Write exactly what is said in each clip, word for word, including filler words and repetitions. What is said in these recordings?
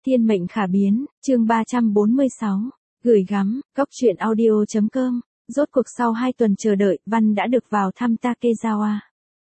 Thiên mệnh khả biến, chương ba trăm bốn mươi sáu, gửi gắm, góc truyện audio chấm com, rốt cuộc sau hai tuần chờ đợi, Văn đã được vào thăm Takezawa.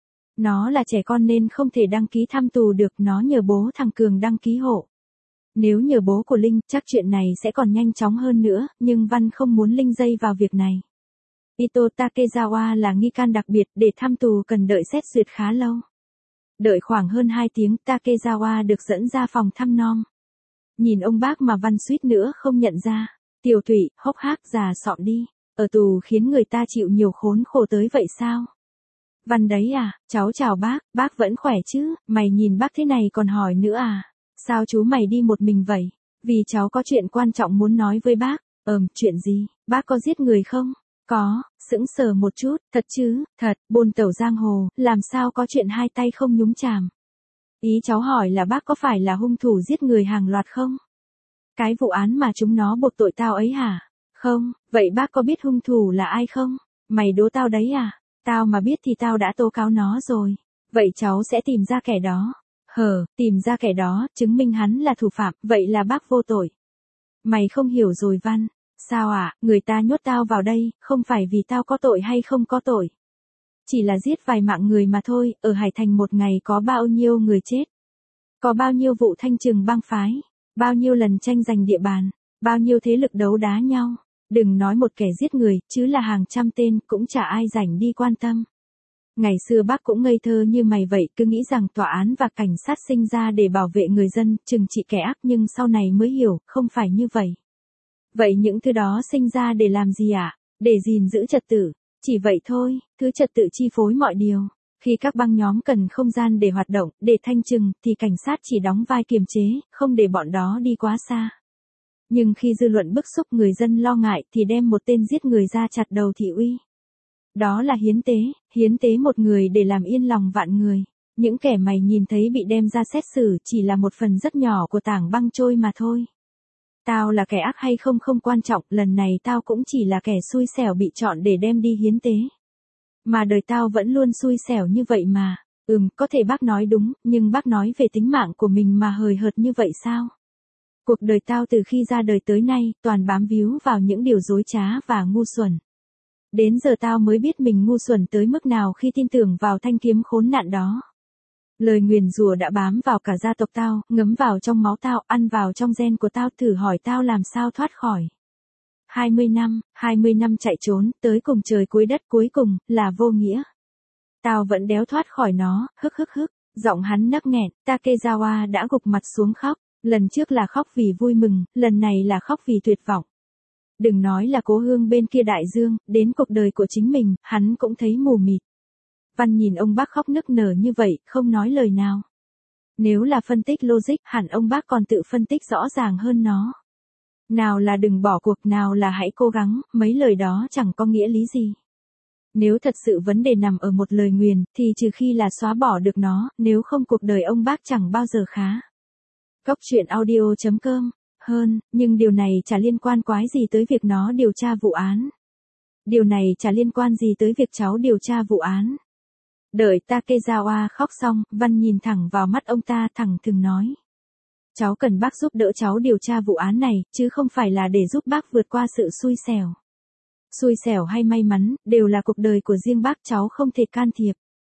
Nó là trẻ con nên không thể đăng ký thăm tù được, nó nhờ bố thằng Cường đăng ký hộ. Nếu nhờ bố của Linh, chắc chuyện này sẽ còn nhanh chóng hơn nữa, nhưng Văn không muốn Linh dây vào việc này. Ito Takezawa là nghi can đặc biệt, để thăm tù cần đợi xét duyệt khá lâu. Đợi khoảng hơn hai tiếng, Takezawa được dẫn ra phòng thăm nom. Nhìn ông bác mà Văn suýt nữa không nhận ra. Tiểu Thủy, hốc hác, già sọm đi. Ở tù khiến người ta chịu nhiều khốn khổ tới vậy sao? Văn đấy à, cháu chào bác, bác vẫn khỏe chứ, mày nhìn bác thế này còn hỏi nữa à? Sao chú mày đi một mình vậy? Vì cháu có chuyện quan trọng muốn nói với bác. Ờm, chuyện gì, bác có giết người không? Có, sững sờ một chút, thật chứ, thật, bồn tẩu giang hồ, làm sao có chuyện hai tay không nhúng chàm. Ý cháu hỏi là bác có phải là hung thủ giết người hàng loạt không? Cái vụ án mà chúng nó buộc tội tao ấy hả? Không, vậy bác có biết hung thủ là ai không? Mày đố tao đấy à? Tao mà biết thì tao đã tố cáo nó rồi. Vậy cháu sẽ tìm ra kẻ đó. Hờ, tìm ra kẻ đó, chứng minh hắn là thủ phạm, vậy là bác vô tội. Mày không hiểu rồi Văn. Sao ạ, à, người ta nhốt tao vào đây, không phải vì tao có tội hay không có tội. Chỉ là giết vài mạng người mà thôi, ở Hải Thành một ngày có bao nhiêu người chết. Có bao nhiêu vụ thanh trừng bang phái, bao nhiêu lần tranh giành địa bàn, bao nhiêu thế lực đấu đá nhau. Đừng nói một kẻ giết người, chứ là hàng trăm tên, cũng chả ai rảnh đi quan tâm. Ngày xưa bác cũng ngây thơ như mày vậy, cứ nghĩ rằng tòa án và cảnh sát sinh ra để bảo vệ người dân, trừng trị kẻ ác, nhưng sau này mới hiểu, không phải như vậy. Vậy những thứ đó sinh ra để làm gì ạ? À? Để gìn giữ trật tự. Chỉ vậy thôi, thứ trật tự chi phối mọi điều. Khi các băng nhóm cần không gian để hoạt động, để thanh trừng, thì cảnh sát chỉ đóng vai kiềm chế, không để bọn đó đi quá xa. Nhưng khi dư luận bức xúc, người dân lo ngại, thì đem một tên giết người ra chặt đầu thị uy. Đó là hiến tế, hiến tế một người để làm yên lòng vạn người. Những kẻ mày nhìn thấy bị đem ra xét xử chỉ là một phần rất nhỏ của tảng băng trôi mà thôi. Tao là kẻ ác hay không không quan trọng, lần này tao cũng chỉ là kẻ xui xẻo bị chọn để đem đi hiến tế. Mà đời tao vẫn luôn xui xẻo như vậy mà. Ừm, có thể bác nói đúng, nhưng bác nói về tính mạng của mình mà hời hợt như vậy sao? Cuộc đời tao từ khi ra đời tới nay, toàn bám víu vào những điều dối trá và ngu xuẩn. Đến giờ tao mới biết mình ngu xuẩn tới mức nào khi tin tưởng vào thanh kiếm khốn nạn đó. Lời nguyền rủa đã bám vào cả gia tộc tao, ngấm vào trong máu tao, ăn vào trong gen của tao, thử hỏi tao làm sao thoát khỏi. hai mươi năm, hai mươi năm chạy trốn, tới cùng trời cuối đất, cuối cùng, là vô nghĩa. Tao vẫn đéo thoát khỏi nó, hức hức hức, giọng hắn nấc nghẹn, Takezawa đã gục mặt xuống khóc, lần trước là khóc vì vui mừng, lần này là khóc vì tuyệt vọng. Đừng nói là cố hương bên kia đại dương, đến cuộc đời của chính mình, hắn cũng thấy mù mịt. Văn nhìn ông bác khóc nức nở như vậy, không nói lời nào. Nếu là phân tích logic, hẳn ông bác còn tự phân tích rõ ràng hơn nó. Nào là đừng bỏ cuộc, nào là hãy cố gắng, mấy lời đó chẳng có nghĩa lý gì. Nếu thật sự vấn đề nằm ở một lời nguyền, thì trừ khi là xóa bỏ được nó, nếu không cuộc đời ông bác chẳng bao giờ khá. Góc truyện audio chấm com, hơn, nhưng điều này chả liên quan quái gì tới việc nó điều tra vụ án. Điều này chả liên quan gì tới việc cháu điều tra vụ án. Đợi Takezawa khóc xong, Văn nhìn thẳng vào mắt ông ta, thẳng thừng nói. Cháu cần bác giúp đỡ cháu điều tra vụ án này, chứ không phải là để giúp bác vượt qua sự xui xẻo. Xui xẻo hay may mắn, đều là cuộc đời của riêng bác, cháu không thể can thiệp.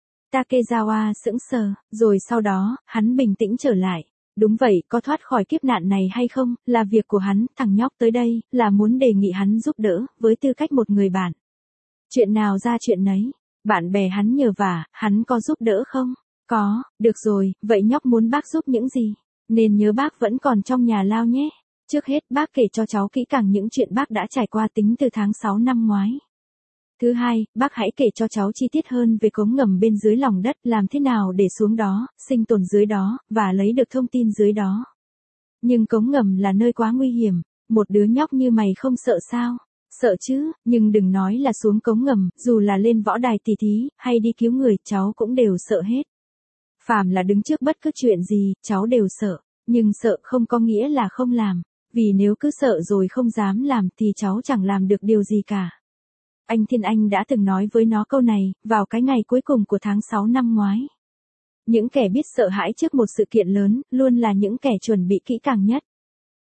Takezawa sững sờ, rồi sau đó, hắn bình tĩnh trở lại. Đúng vậy, có thoát khỏi kiếp nạn này hay không, là việc của hắn, thằng nhóc tới đây, là muốn đề nghị hắn giúp đỡ, với tư cách một người bạn. Chuyện nào ra chuyện nấy. Bạn bè hắn nhờ vả, hắn có giúp đỡ không? Có, được rồi, vậy nhóc muốn bác giúp những gì? Nên nhớ bác vẫn còn trong nhà lao nhé. Trước hết bác kể cho cháu kỹ càng những chuyện bác đã trải qua tính từ tháng sáu năm ngoái. Thứ hai, bác hãy kể cho cháu chi tiết hơn về cống ngầm bên dưới lòng đất, làm thế nào để xuống đó, sinh tồn dưới đó, và lấy được thông tin dưới đó. Nhưng cống ngầm là nơi quá nguy hiểm, một đứa nhóc như mày không sợ sao? Sợ chứ, nhưng đừng nói là xuống cống ngầm, dù là lên võ đài tỉ thí, hay đi cứu người, cháu cũng đều sợ hết. Phàm là đứng trước bất cứ chuyện gì, cháu đều sợ, nhưng sợ không có nghĩa là không làm, vì nếu cứ sợ rồi không dám làm thì cháu chẳng làm được điều gì cả. Anh Thiên Anh đã từng nói với nó câu này, vào cái ngày cuối cùng của tháng sáu năm ngoái. Những kẻ biết sợ hãi trước một sự kiện lớn, luôn là những kẻ chuẩn bị kỹ càng nhất.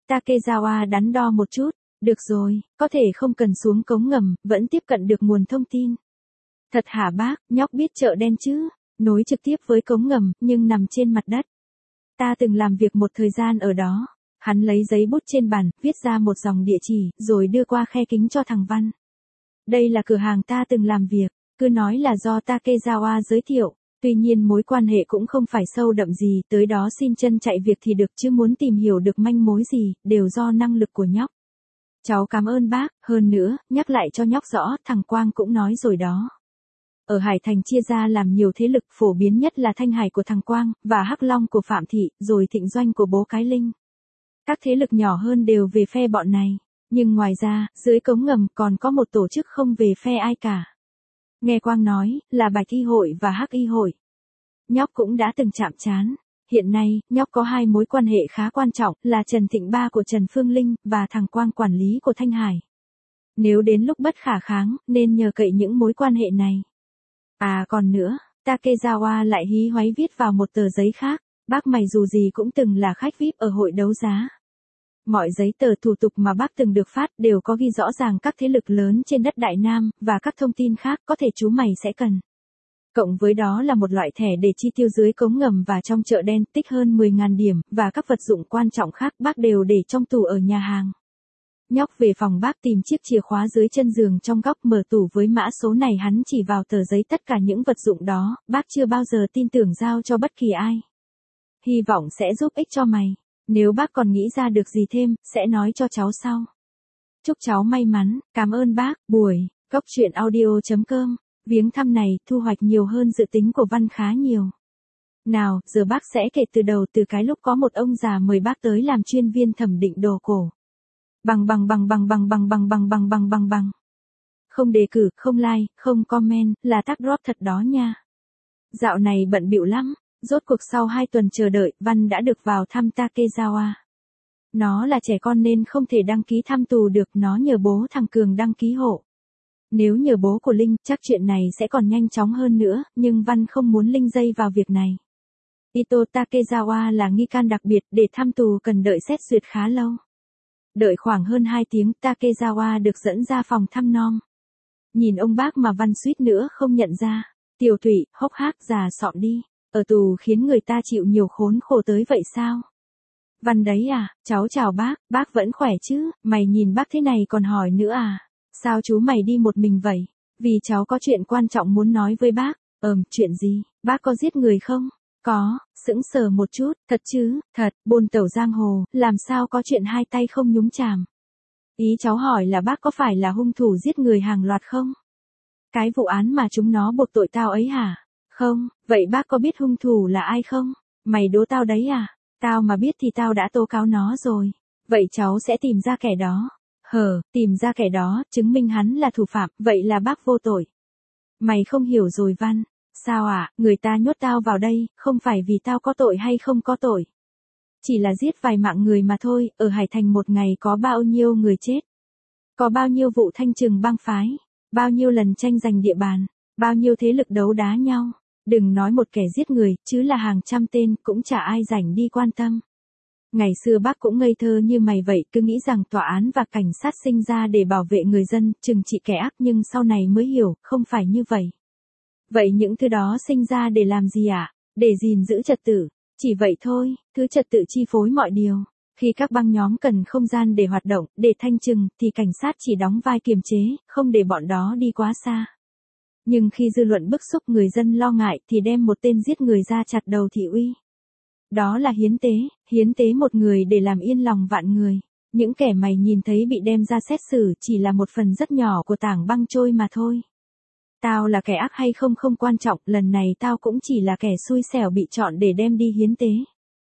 Takezawa đắn đo một chút. Được rồi, có thể không cần xuống cống ngầm, vẫn tiếp cận được nguồn thông tin. Thật hả bác, nhóc biết chợ đen chứ? Nối trực tiếp với cống ngầm, nhưng nằm trên mặt đất. Ta từng làm việc một thời gian ở đó. Hắn lấy giấy bút trên bàn, viết ra một dòng địa chỉ, rồi đưa qua khe kính cho thằng Văn. Đây là cửa hàng ta từng làm việc, cứ nói là do Takezawa giới thiệu. Tuy nhiên mối quan hệ cũng không phải sâu đậm gì, tới đó xin chân chạy việc thì được chứ muốn tìm hiểu được manh mối gì, đều do năng lực của nhóc. Cháu cảm ơn bác, hơn nữa, nhắc lại cho nhóc rõ, thằng Quang cũng nói rồi đó. Ở Hải Thành chia ra làm nhiều thế lực, phổ biến nhất là Thanh Hải của thằng Quang, và Hắc Long của Phạm Thị, rồi Thịnh Doanh của bố Cái Linh. Các thế lực nhỏ hơn đều về phe bọn này, nhưng ngoài ra, dưới cống ngầm còn có một tổ chức không về phe ai cả. Nghe Quang nói, là Bạch Y Hội và Hắc Y Hội. Nhóc cũng đã từng chạm trán. Hiện nay, nhóc có hai mối quan hệ khá quan trọng, là Trần Thịnh Ba của Trần Phương Linh, và thằng Quang quản lý của Thanh Hải. Nếu đến lúc bất khả kháng, nên nhờ cậy những mối quan hệ này. À còn nữa, Takezawa lại hí hoáy viết vào một tờ giấy khác, bác mày dù gì cũng từng là khách vi ai pi ở hội đấu giá. Mọi giấy tờ thủ tục mà bác từng được phát đều có ghi rõ ràng các thế lực lớn trên đất Đại Nam, và các thông tin khác có thể chú mày sẽ cần. Cộng với đó là một loại thẻ để chi tiêu dưới cống ngầm và trong chợ đen, tích hơn mười nghìn điểm, và các vật dụng quan trọng khác bác đều để trong tủ ở nhà hàng. Nhóc về phòng bác tìm chiếc chìa khóa dưới chân giường trong góc, mở tủ với mã số này, hắn chỉ vào tờ giấy tất cả những vật dụng đó, bác chưa bao giờ tin tưởng giao cho bất kỳ ai. Hy vọng sẽ giúp ích cho mày. Nếu bác còn nghĩ ra được gì thêm, sẽ nói cho cháu sau. Chúc cháu may mắn, cảm ơn bác. Buổi, cốc truyện audio chấm com. Viếng thăm này, thu hoạch nhiều hơn dự tính của Văn khá nhiều. Nào, giờ bác sẽ kể từ đầu, từ cái lúc có một ông già mời bác tới làm chuyên viên thẩm định đồ cổ. Bằng bằng bằng bằng bằng bằng bằng bằng bằng bằng bằng bằng. Không đề cử, không like, không comment, là tag drop thật đó nha. Dạo này bận bịu lắm. Rốt cuộc sau hai tuần chờ đợi, Văn đã được vào thăm Takezawa. Nó là trẻ con nên không thể đăng ký thăm tù được, nó nhờ bố thằng Cường đăng ký hộ. Nếu nhờ bố của Linh, chắc chuyện này sẽ còn nhanh chóng hơn nữa, nhưng Văn không muốn Linh dây vào việc này. Ito Takezawa là nghi can đặc biệt, để thăm tù cần đợi xét duyệt khá lâu. Đợi khoảng hơn hai tiếng, Takezawa được dẫn ra phòng thăm nom. Nhìn ông bác mà Văn suýt nữa không nhận ra. Tiểu Thủy, hốc hác, già sọm đi. Ở tù khiến người ta chịu nhiều khốn khổ tới vậy sao? Văn đấy à, cháu chào bác, bác vẫn khỏe chứ, mày nhìn bác thế này còn hỏi nữa à? Sao chú mày đi một mình vậy? Vì cháu có chuyện quan trọng muốn nói với bác. Ờm, chuyện gì? Bác có giết người không? Có, sững sờ một chút, thật chứ, thật, bôn tẩu giang hồ, làm sao có chuyện hai tay không nhúng chàm. Ý cháu hỏi là bác có phải là hung thủ giết người hàng loạt không? Cái vụ án mà chúng nó buộc tội tao ấy hả? Không, vậy bác có biết hung thủ là ai không? Mày đố tao đấy à? Tao mà biết thì tao đã tố cáo nó rồi. Vậy cháu sẽ tìm ra kẻ đó. Hờ, tìm ra kẻ đó, chứng minh hắn là thủ phạm, vậy là bác vô tội. Mày không hiểu rồi Văn. Sao ạ, à? Người ta nhốt tao vào đây, không phải vì tao có tội hay không có tội. Chỉ là giết vài mạng người mà thôi, ở Hải Thành một ngày có bao nhiêu người chết. Có bao nhiêu vụ thanh trừng bang phái, bao nhiêu lần tranh giành địa bàn, bao nhiêu thế lực đấu đá nhau. Đừng nói một kẻ giết người, chứ là hàng trăm tên, cũng chả ai rảnh đi quan tâm. Ngày xưa bác cũng ngây thơ như mày vậy, cứ nghĩ rằng tòa án và cảnh sát sinh ra để bảo vệ người dân, trừng trị kẻ ác, nhưng sau này mới hiểu, không phải như vậy. Vậy những thứ đó sinh ra để làm gì ạ? À? Để gìn giữ trật tự. Chỉ vậy thôi, thứ trật tự chi phối mọi điều. Khi các băng nhóm cần không gian để hoạt động, để thanh trừng, thì cảnh sát chỉ đóng vai kiềm chế, không để bọn đó đi quá xa. Nhưng khi dư luận bức xúc, người dân lo ngại, thì đem một tên giết người ra chặt đầu thị uy. Đó là hiến tế, hiến tế một người để làm yên lòng vạn người. Những kẻ mày nhìn thấy bị đem ra xét xử chỉ là một phần rất nhỏ của tảng băng trôi mà thôi. Tao là kẻ ác hay không không quan trọng, lần này tao cũng chỉ là kẻ xui xẻo bị chọn để đem đi hiến tế.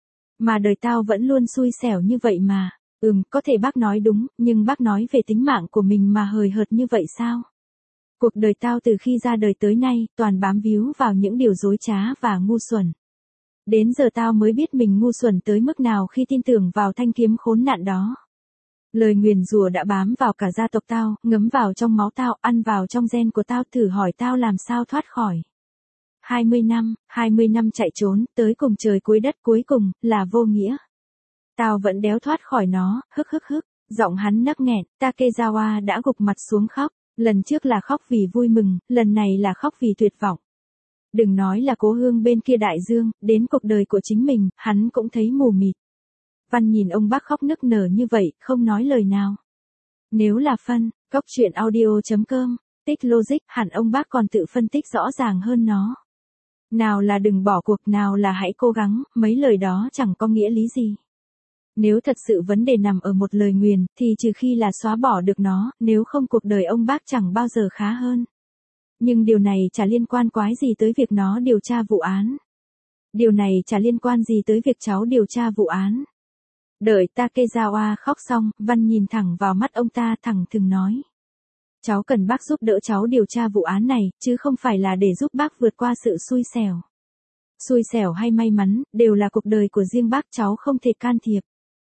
Mà đời tao vẫn luôn xui xẻo như vậy mà. Ừm, có thể bác nói đúng, nhưng bác nói về tính mạng của mình mà hời hợt như vậy sao? Cuộc đời tao từ khi ra đời tới nay, toàn bám víu vào những điều dối trá và ngu xuẩn. Đến giờ tao mới biết mình ngu xuẩn tới mức nào khi tin tưởng vào thanh kiếm khốn nạn đó. Lời nguyền rủa đã bám vào cả gia tộc tao, ngấm vào trong máu tao, ăn vào trong gen của tao, thử hỏi tao làm sao thoát khỏi. hai mươi năm, hai mươi năm chạy trốn, tới cùng trời cuối đất, cuối cùng, là vô nghĩa. Tao vẫn đéo thoát khỏi nó, hức hức hức. Giọng hắn nấc nghẹn, Takezawa đã gục mặt xuống khóc. Lần trước là khóc vì vui mừng, lần này là khóc vì tuyệt vọng. Đừng nói là cố hương bên kia đại dương, đến cuộc đời của chính mình, hắn cũng thấy mù mịt. Văn nhìn ông bác khóc nức nở như vậy, không nói lời nào. Nếu là phân, góc chuyện audio.com, tích logic, hẳn ông bác còn tự phân tích rõ ràng hơn nó. Nào là đừng bỏ cuộc, nào là hãy cố gắng, mấy lời đó chẳng có nghĩa lý gì. Nếu thật sự vấn đề nằm ở một lời nguyền, thì trừ khi là xóa bỏ được nó, nếu không cuộc đời ông bác chẳng bao giờ khá hơn. Nhưng điều này chả liên quan quái gì tới việc nó điều tra vụ án. Điều này chả liên quan gì tới việc cháu điều tra vụ án. Đợi Takezawa khóc xong, Văn nhìn thẳng vào mắt ông ta thẳng thừng nói. Cháu cần bác giúp đỡ cháu điều tra vụ án này, chứ không phải là để giúp bác vượt qua sự xui xẻo. Xui xẻo hay may mắn, đều là cuộc đời của riêng bác, cháu không thể can thiệp.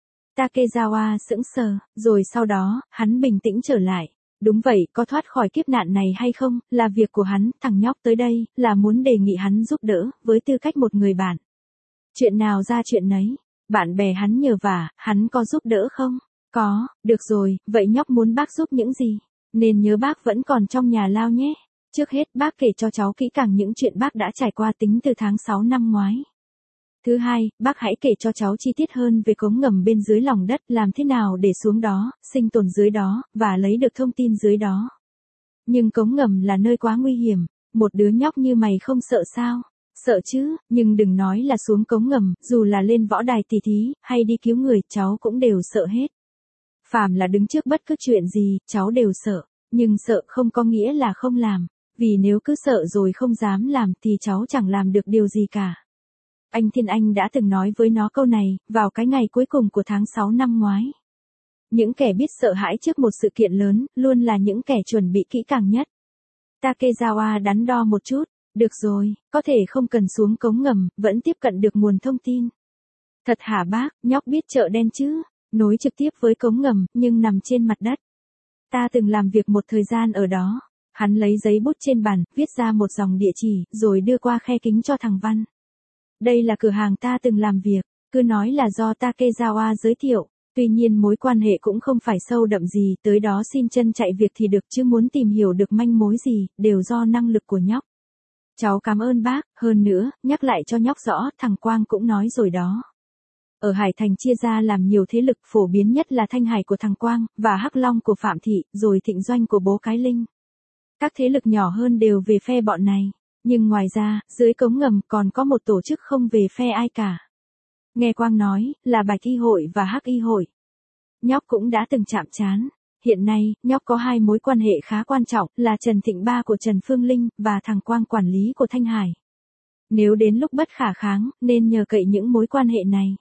Takezawa sững sờ, rồi sau đó, hắn bình tĩnh trở lại. Đúng vậy, có thoát khỏi kiếp nạn này hay không, là việc của hắn, thằng nhóc tới đây, là muốn đề nghị hắn giúp đỡ, với tư cách một người bạn. Chuyện nào ra chuyện nấy, bạn bè hắn nhờ vả, hắn có giúp đỡ không? Có, được rồi, vậy nhóc muốn bác giúp những gì? Nên nhớ bác vẫn còn trong nhà lao nhé. Trước hết bác kể cho cháu kỹ càng những chuyện bác đã trải qua tính từ tháng sáu năm ngoái. Thứ hai, bác hãy kể cho cháu chi tiết hơn về cống ngầm bên dưới lòng đất, làm thế nào để xuống đó, sinh tồn dưới đó, và lấy được thông tin dưới đó. Nhưng cống ngầm là nơi quá nguy hiểm, một đứa nhóc như mày không sợ sao? Sợ chứ, nhưng đừng nói là xuống cống ngầm, dù là lên võ đài tỉ thí, hay đi cứu người, cháu cũng đều sợ hết. Phàm là đứng trước bất cứ chuyện gì, cháu đều sợ, nhưng sợ không có nghĩa là không làm, vì nếu cứ sợ rồi không dám làm thì cháu chẳng làm được điều gì cả. Anh Thiên Anh đã từng nói với nó câu này, vào cái ngày cuối cùng của tháng sáu năm ngoái. Những kẻ biết sợ hãi trước một sự kiện lớn, luôn là những kẻ chuẩn bị kỹ càng nhất. Takezawa đắn đo một chút, được rồi, có thể không cần xuống cống ngầm, vẫn tiếp cận được nguồn thông tin. Thật hả bác, nhóc biết chợ đen chứ, nối trực tiếp với cống ngầm, nhưng nằm trên mặt đất. Ta từng làm việc một thời gian ở đó. Hắn lấy giấy bút trên bàn, viết ra một dòng địa chỉ, rồi đưa qua khe kính cho thằng Văn. Đây là cửa hàng ta từng làm việc, cứ nói là do Takezawa giới thiệu, tuy nhiên mối quan hệ cũng không phải sâu đậm gì, tới đó xin chân chạy việc thì được chứ muốn tìm hiểu được manh mối gì, đều do năng lực của nhóc. Cháu cảm ơn bác, hơn nữa, nhắc lại cho nhóc rõ, thằng Quang cũng nói rồi đó. Ở Hải Thành chia ra làm nhiều thế lực, phổ biến nhất là Thanh Hải của thằng Quang, và Hắc Long của Phạm Thị, rồi Thịnh Doanh của bố Cái Linh. Các thế lực nhỏ hơn đều về phe bọn này. Nhưng ngoài ra, dưới cống ngầm còn có một tổ chức không về phe ai cả. Nghe Quang nói, là Bạch Y Hội và Hắc Y Hội. Nhóc cũng đã từng chạm trán. Hiện nay, nhóc có hai mối quan hệ khá quan trọng, là Trần Thịnh Ba của Trần Phương Linh, và thằng Quang quản lý của Thanh Hải. Nếu đến lúc bất khả kháng, nên nhờ cậy những mối quan hệ này.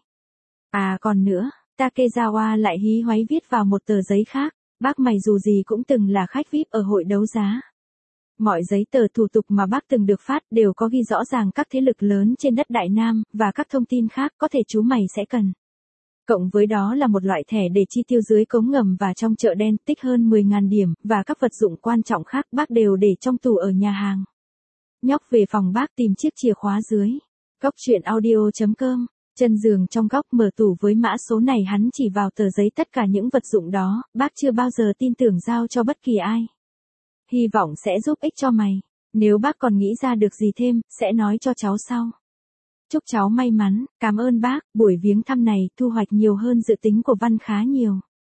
À còn nữa, Takezawa lại hí hoáy viết vào một tờ giấy khác, bác mày dù gì cũng từng là khách vi ai pi ở hội đấu giá. Mọi giấy tờ thủ tục mà bác từng được phát đều có ghi rõ ràng các thế lực lớn trên đất Đại Nam, và các thông tin khác có thể chú mày sẽ cần. Cộng với đó là một loại thẻ để chi tiêu dưới cống ngầm và trong chợ đen, tích hơn mười nghìn điểm, và các vật dụng quan trọng khác bác đều để trong tủ ở nhà hàng. Nhóc về phòng bác tìm chiếc chìa khóa dưới. Góc chuyện audio.com, chân giường trong góc mở tủ với mã số này, hắn chỉ vào tờ giấy tất cả những vật dụng đó, bác chưa bao giờ tin tưởng giao cho bất kỳ ai. Hy vọng sẽ giúp ích cho mày. Nếu bác còn nghĩ ra được gì thêm, sẽ nói cho cháu sau. Chúc cháu may mắn, cảm ơn bác, buổi viếng thăm này thu hoạch nhiều hơn dự tính của Văn khá nhiều.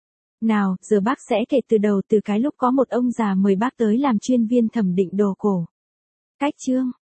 Nào, giờ bác sẽ kể từ đầu, từ cái lúc có một ông già mời bác tới làm chuyên viên thẩm định đồ cổ. Cách chương